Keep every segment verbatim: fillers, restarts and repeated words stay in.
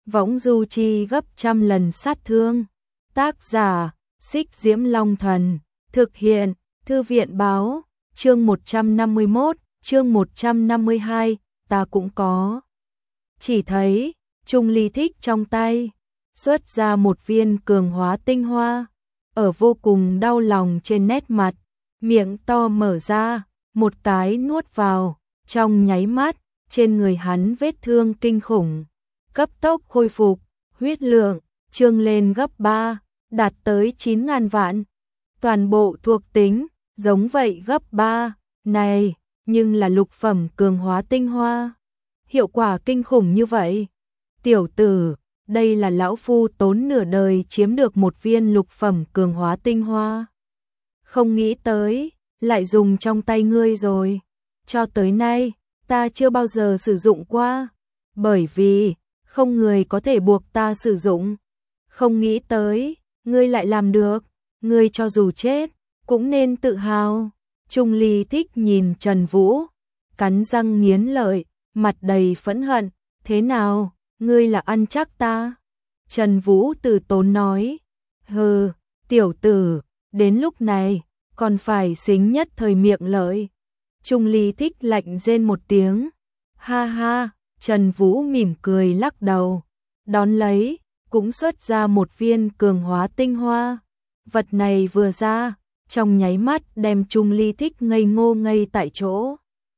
võng du chi gấp trăm lần sát thương. Tác giả, Xích Diễm Long Thần, thực hiện, Thư viện Báo, chương một trăm năm mươi mốt, chương một trăm năm mươi hai, ta cũng có. Chỉ thấy, Trung Ly Thích trong tay, xuất ra một viên cường hóa tinh hoa, ở vô cùng đau lòng trên nét mặt, miệng to mở ra, một cái nuốt vào, trong nháy mắt, trên người hắn vết thương kinh khủng, cấp tốc khôi phục, huyết lượng, trương lên gấp ba, đạt tới chín ngàn vạn. Toàn bộ thuộc tính, giống vậy gấp ba, này, nhưng là lục phẩm cường hóa tinh hoa. Hiệu quả kinh khủng như vậy. Tiểu tử, đây là lão phu tốn nửa đời chiếm được một viên lục phẩm cường hóa tinh hoa. Không nghĩ tới, lại dùng trong tay ngươi rồi. Cho tới nay, ta chưa bao giờ sử dụng qua. Bởi vì, không người có thể buộc ta sử dụng. Không nghĩ tới, ngươi lại làm được. Ngươi cho dù chết, cũng nên tự hào. Trung Ly Thích nhìn Trần Vũ, cắn răng nghiến lợi, mặt đầy phẫn hận. Thế nào, ngươi là ăn chắc ta? Trần Vũ từ tốn nói. Hừ, tiểu tử, đến lúc này, còn phải xính nhất thời miệng lợi. Trung Ly Thích lạnh rên một tiếng. Ha ha, Trần Vũ mỉm cười lắc đầu. Đón lấy, cũng xuất ra một viên cường hóa tinh hoa. Vật này vừa ra, trong nháy mắt đem Trung Ly Thích ngây ngô ngây tại chỗ.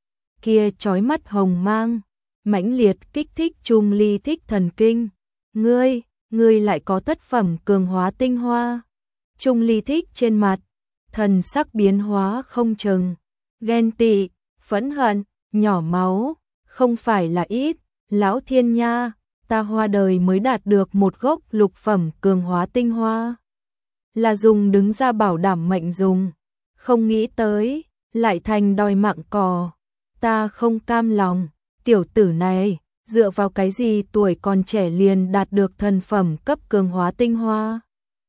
Kia chói mắt hồng mang, mãnh liệt kích thích Trung Ly Thích thần kinh. Ngươi, ngươi lại có thất phẩm cường hóa tinh hoa. Trung Ly Thích trên mặt, thần sắc biến hóa không chừng, ghen tị, phẫn hận, nhỏ máu, không phải là ít, lão thiên nha, ta hoa đời mới đạt được một gốc lục phẩm cường hóa tinh hoa. Là dùng đứng ra bảo đảm mệnh dùng, không nghĩ tới, lại thành đòi mạng cò. Ta không cam lòng, tiểu tử này, dựa vào cái gì tuổi còn trẻ liền đạt được thần phẩm cấp cường hóa tinh hoa.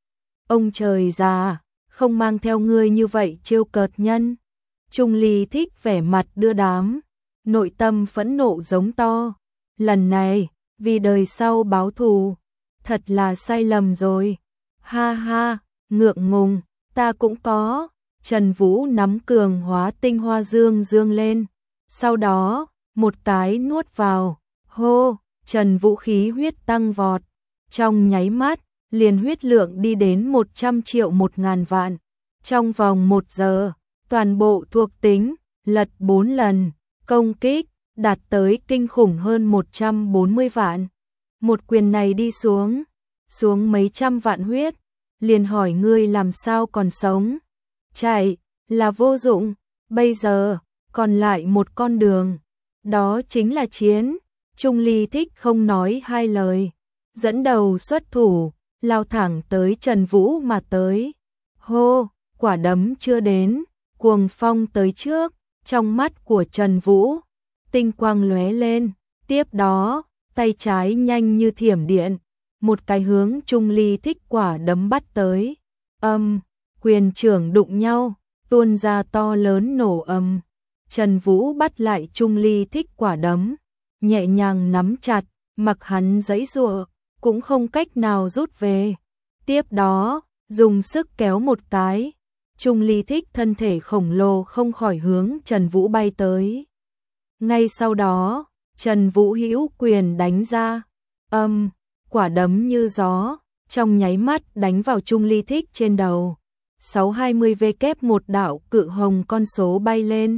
Ông trời già, không mang theo ngươi như vậy trêu cợt nhân. Trung Ly Thích vẻ mặt đưa đám, nội tâm phẫn nộ giống to. Lần này, vì đời sau báo thù, thật là sai lầm rồi. Ha ha, ngượng ngùng, ta cũng có. Trần Vũ nắm cường hóa tinh hoa dương dương lên. Sau đó, một cái nuốt vào. Hô, Trần Vũ khí huyết tăng vọt. Trong nháy mắt, liền huyết lượng đi đến một trăm triệu một ngàn vạn. Trong vòng một giờ, toàn bộ thuộc tính, lật bốn lần, công kích, đạt tới kinh khủng hơn một trăm bốn mươi vạn. Một quyền này đi xuống, xuống mấy trăm vạn huyết, liền hỏi ngươi làm sao còn sống. Chạy, là vô dụng, bây giờ, còn lại một con đường, đó chính là chiến. Trung Ly Thích không nói hai lời, dẫn đầu xuất thủ, lao thẳng tới Trần Vũ mà tới. Hô, quả đấm chưa đến, cuồng phong tới trước, trong mắt của Trần Vũ, tinh quang lóe lên, tiếp đó, tay trái nhanh như thiểm điện, một cái hướng Trung Ly Thích quả đấm bắt tới. Âm, quyền trưởng đụng nhau, tuôn ra to lớn nổ âm. Trần Vũ bắt lại Trung Ly Thích quả đấm, nhẹ nhàng nắm chặt, mặc hắn giãy giụa, cũng không cách nào rút về. Tiếp đó, dùng sức kéo một cái, Trung Ly Thích thân thể khổng lồ không khỏi hướng Trần Vũ bay tới. Ngay sau đó, Trần Vũ hữu quyền đánh ra, âm, quả đấm như gió, trong nháy mắt đánh vào Trung Ly Thích trên đầu. sáu hai mươi vê kép một đạo cự hồng con số bay lên.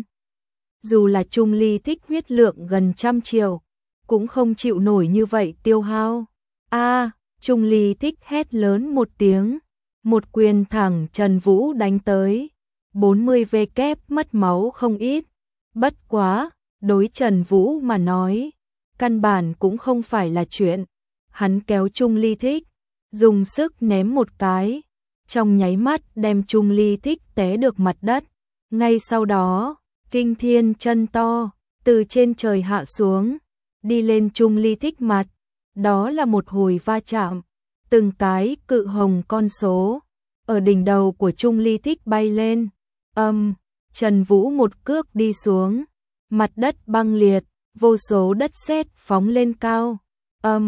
Dù là Trung Ly Thích huyết lượng gần trăm triệu, cũng không chịu nổi như vậy tiêu hao. A, Trung Ly Thích hét lớn một tiếng, một quyền thẳng Trần Vũ đánh tới. bốn mươi vê kép mất máu không ít, bất quá, đối Trần Vũ mà nói, căn bản cũng không phải là chuyện. Hắn kéo Trung Ly Thích, dùng sức ném một cái, trong nháy mắt đem Trung Ly Thích té được mặt đất. Ngay sau đó, kinh thiên chân to, từ trên trời hạ xuống, đi lên Trung Ly Thích mặt. Đó là một hồi va chạm, từng cái cự hồng con số, ở đỉnh đầu của Trung Ly Thích bay lên. Âm, Trần Vũ một cước đi xuống, mặt đất băng liệt, vô số đất sét phóng lên cao. Âm,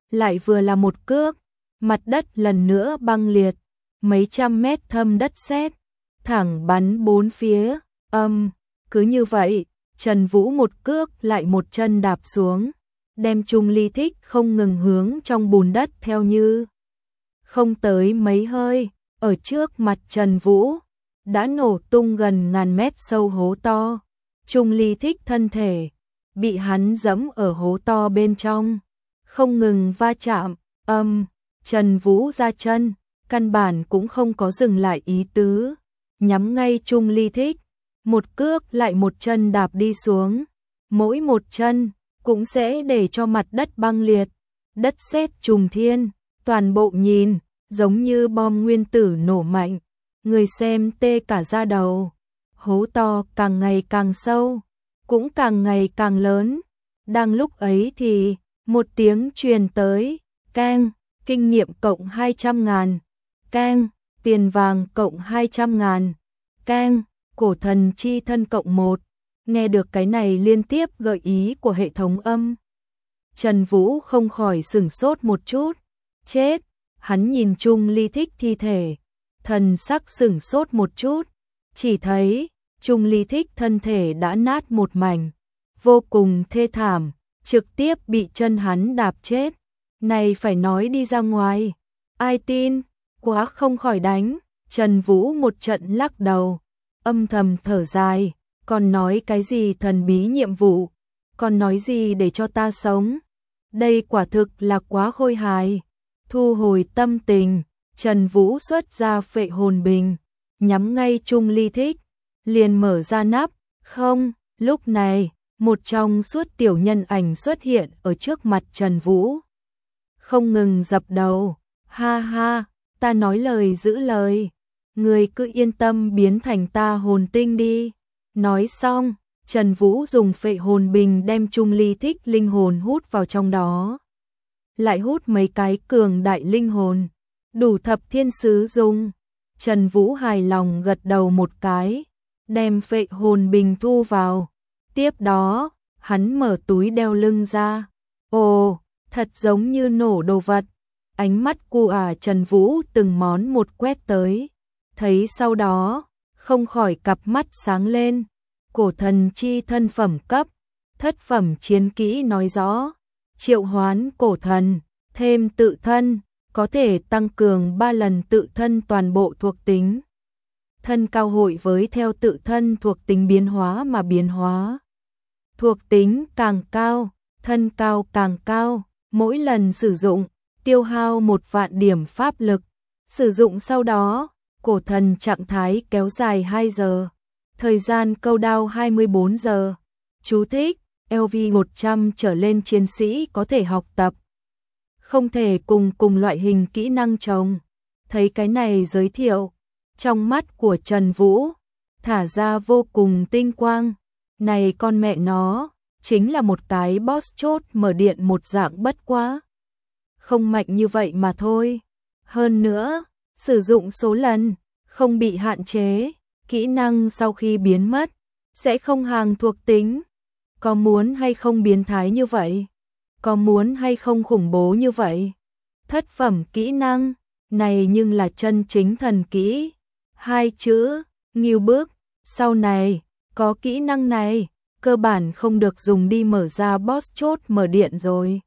lại vừa là một cước, mặt đất lần nữa băng liệt, mấy trăm mét thâm đất sét, thẳng bắn bốn phía, âm, cứ như vậy, Trần Vũ một cước lại một chân đạp xuống, đem Trung Ly Thích không ngừng hướng trong bùn đất theo như. Không tới mấy hơi, ở trước mặt Trần Vũ, đã nổ tung gần ngàn mét sâu hố to, Trung Ly Thích thân thể, bị hắn giẫm ở hố to bên trong, không ngừng va chạm, âm, Trần Vũ ra chân, căn bản cũng không có dừng lại ý tứ, nhắm ngay Trung Ly Thích, một cước lại một chân đạp đi xuống, mỗi một chân cũng sẽ để cho mặt đất băng liệt, đất sét trùng thiên, toàn bộ nhìn giống như bom nguyên tử nổ mạnh, người xem tê cả da đầu. Hố to càng ngày càng sâu, cũng càng ngày càng lớn. Đang lúc ấy thì một tiếng truyền tới, keng, kinh nghiệm cộng hai trăm ngàn, keng, tiền vàng cộng hai trăm ngàn, keng, cổ thần chi thân cộng một. Nghe được cái này liên tiếp gợi ý của hệ thống âm, Trần Vũ không khỏi sửng sốt một chút. Chết, hắn nhìn Trung Ly Thích thi thể, thần sắc sửng sốt một chút, chỉ thấy Trung Ly Thích thân thể đã nát một mảnh, vô cùng thê thảm, trực tiếp bị chân hắn đạp chết. Này phải nói đi ra ngoài, ai tin, quá không khỏi đánh. Trần Vũ một trận lắc đầu, âm thầm thở dài, còn nói cái gì thần bí nhiệm vụ, còn nói gì để cho ta sống. Đây quả thực là quá khôi hài. Thu hồi tâm tình, Trần Vũ xuất ra phệ hồn bình, nhắm ngay Trung Ly Thích, liền mở ra nắp. Không, lúc này, một trong suốt tiểu nhân ảnh xuất hiện ở trước mặt Trần Vũ. Không ngừng dập đầu, ha ha, ta nói lời giữ lời, người cứ yên tâm biến thành ta hồn tinh đi. Nói xong, Trần Vũ dùng phệ hồn bình đem Trung Ly Thích linh hồn hút vào trong đó. Lại hút mấy cái cường đại linh hồn, đủ thập thiên sứ dùng. Trần Vũ hài lòng gật đầu một cái, đem phệ hồn bình thu vào. Tiếp đó, hắn mở túi đeo lưng ra. Ồ, thật giống như nổ đồ vật. Ánh mắt cu à Trần Vũ từng món một quét tới. Thấy sau đó, không khỏi cặp mắt sáng lên. Cổ thần chi thân phẩm cấp, thất phẩm chiến kỹ nói rõ. Triệu hoán cổ thần, thêm tự thân, có thể tăng cường ba lần tự thân toàn bộ thuộc tính. Thân cao hội với theo tự thân thuộc tính biến hóa mà biến hóa. Thuộc tính càng cao, thân cao càng cao, mỗi lần sử dụng, tiêu hao một vạn điểm pháp lực. Sử dụng sau đó, cổ thần trạng thái kéo dài hai giờ. Thời gian câu đao hai mươi bốn giờ. Chú thích, lv một trăm trở lên chiến sĩ có thể học tập. Không thể cùng cùng loại hình kỹ năng trồng. Thấy cái này giới thiệu, trong mắt của Trần Vũ thả ra vô cùng tinh quang. Này con mẹ nó, chính là một cái boss chốt mở điện một dạng bất quá. Không mạnh như vậy mà thôi. Hơn nữa, sử dụng số lần, không bị hạn chế. Kỹ năng sau khi biến mất, sẽ không hàng thuộc tính. Có muốn hay không biến thái như vậy? Có muốn hay không khủng bố như vậy? Thất phẩm kỹ năng, này nhưng là chân chính thần kỹ. Hai chữ, nghiêu bước, sau này, có kỹ năng này, cơ bản không được dùng đi mở ra boss chốt mở điện rồi.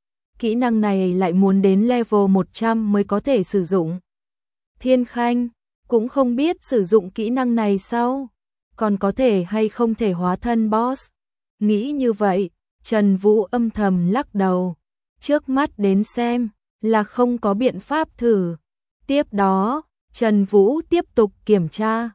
Kỹ năng này lại muốn đến level một trăm mới có thể sử dụng. Thiên Khanh cũng không biết sử dụng kỹ năng này sao? Còn có thể hay không thể hóa thân boss? Nghĩ như vậy, Trần Vũ âm thầm lắc đầu. Trước mắt đến xem, là không có biện pháp thử. Tiếp đó, Trần Vũ tiếp tục kiểm tra.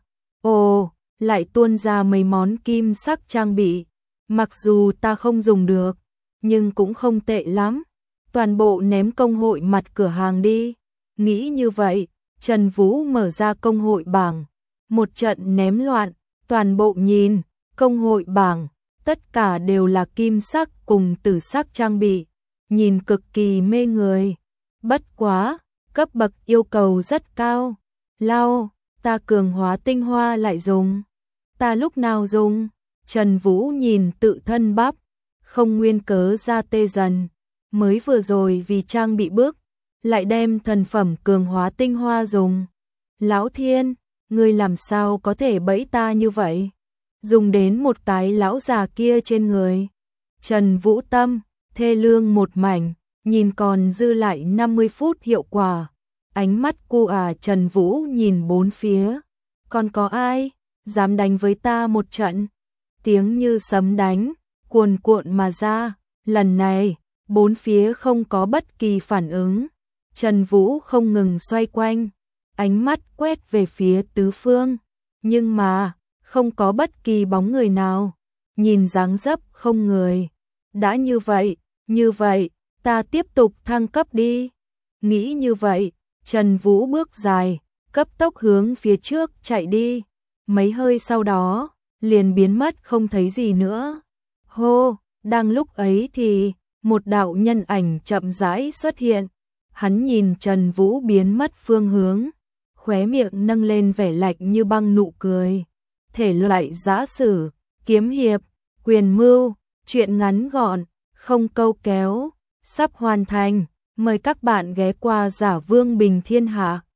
Ồ, lại tuôn ra mấy món kim sắc trang bị. Mặc dù ta không dùng được, nhưng cũng không tệ lắm. Toàn bộ ném công hội mặt cửa hàng đi. Nghĩ như vậy, Trần Vũ mở ra công hội bảng. Một trận ném loạn, toàn bộ nhìn, công hội bảng, tất cả đều là kim sắc cùng tử sắc trang bị. Nhìn cực kỳ mê người. Bất quá, cấp bậc yêu cầu rất cao. Lao, ta cường hóa tinh hoa lại dùng. Ta lúc nào dùng? Trần Vũ nhìn tự thân bắp, không nguyên cớ ra tê dần. mới vừa rồi vì trang bị bước, lại đem thần phẩm cường hóa tinh hoa dùng. Lão Thiên, ngươi làm sao có thể bẫy ta như vậy? Dùng đến một cái lão già kia trên người. Trần Vũ Tâm, thê lương một mảnh, nhìn còn dư lại năm mươi phút hiệu quả. Ánh mắt cô à Trần Vũ nhìn bốn phía. Còn có ai dám đánh với ta một trận? Tiếng như sấm đánh, cuồn cuộn mà ra. Lần này, bốn phía không có bất kỳ phản ứng. Trần Vũ không ngừng xoay quanh, ánh mắt quét về phía tứ phương. Nhưng mà, không có bất kỳ bóng người nào. Nhìn dáng dấp không người. Đã như vậy, như vậy, ta tiếp tục thăng cấp đi. Nghĩ như vậy, Trần Vũ bước dài, cấp tốc hướng phía trước chạy đi. Mấy hơi sau đó, liền biến mất không thấy gì nữa. Hô, đang lúc ấy thì, một đạo nhân ảnh chậm rãi xuất hiện. Hắn nhìn Trần Vũ biến mất phương hướng, khóe miệng nâng lên vẻ lạnh như băng nụ cười. Thể loại giã sử, kiếm hiệp, quyền mưu, truyện ngắn gọn, không câu kéo, sắp hoàn thành. Mời các bạn ghé qua Giả Vương Bình Thiên Hạ.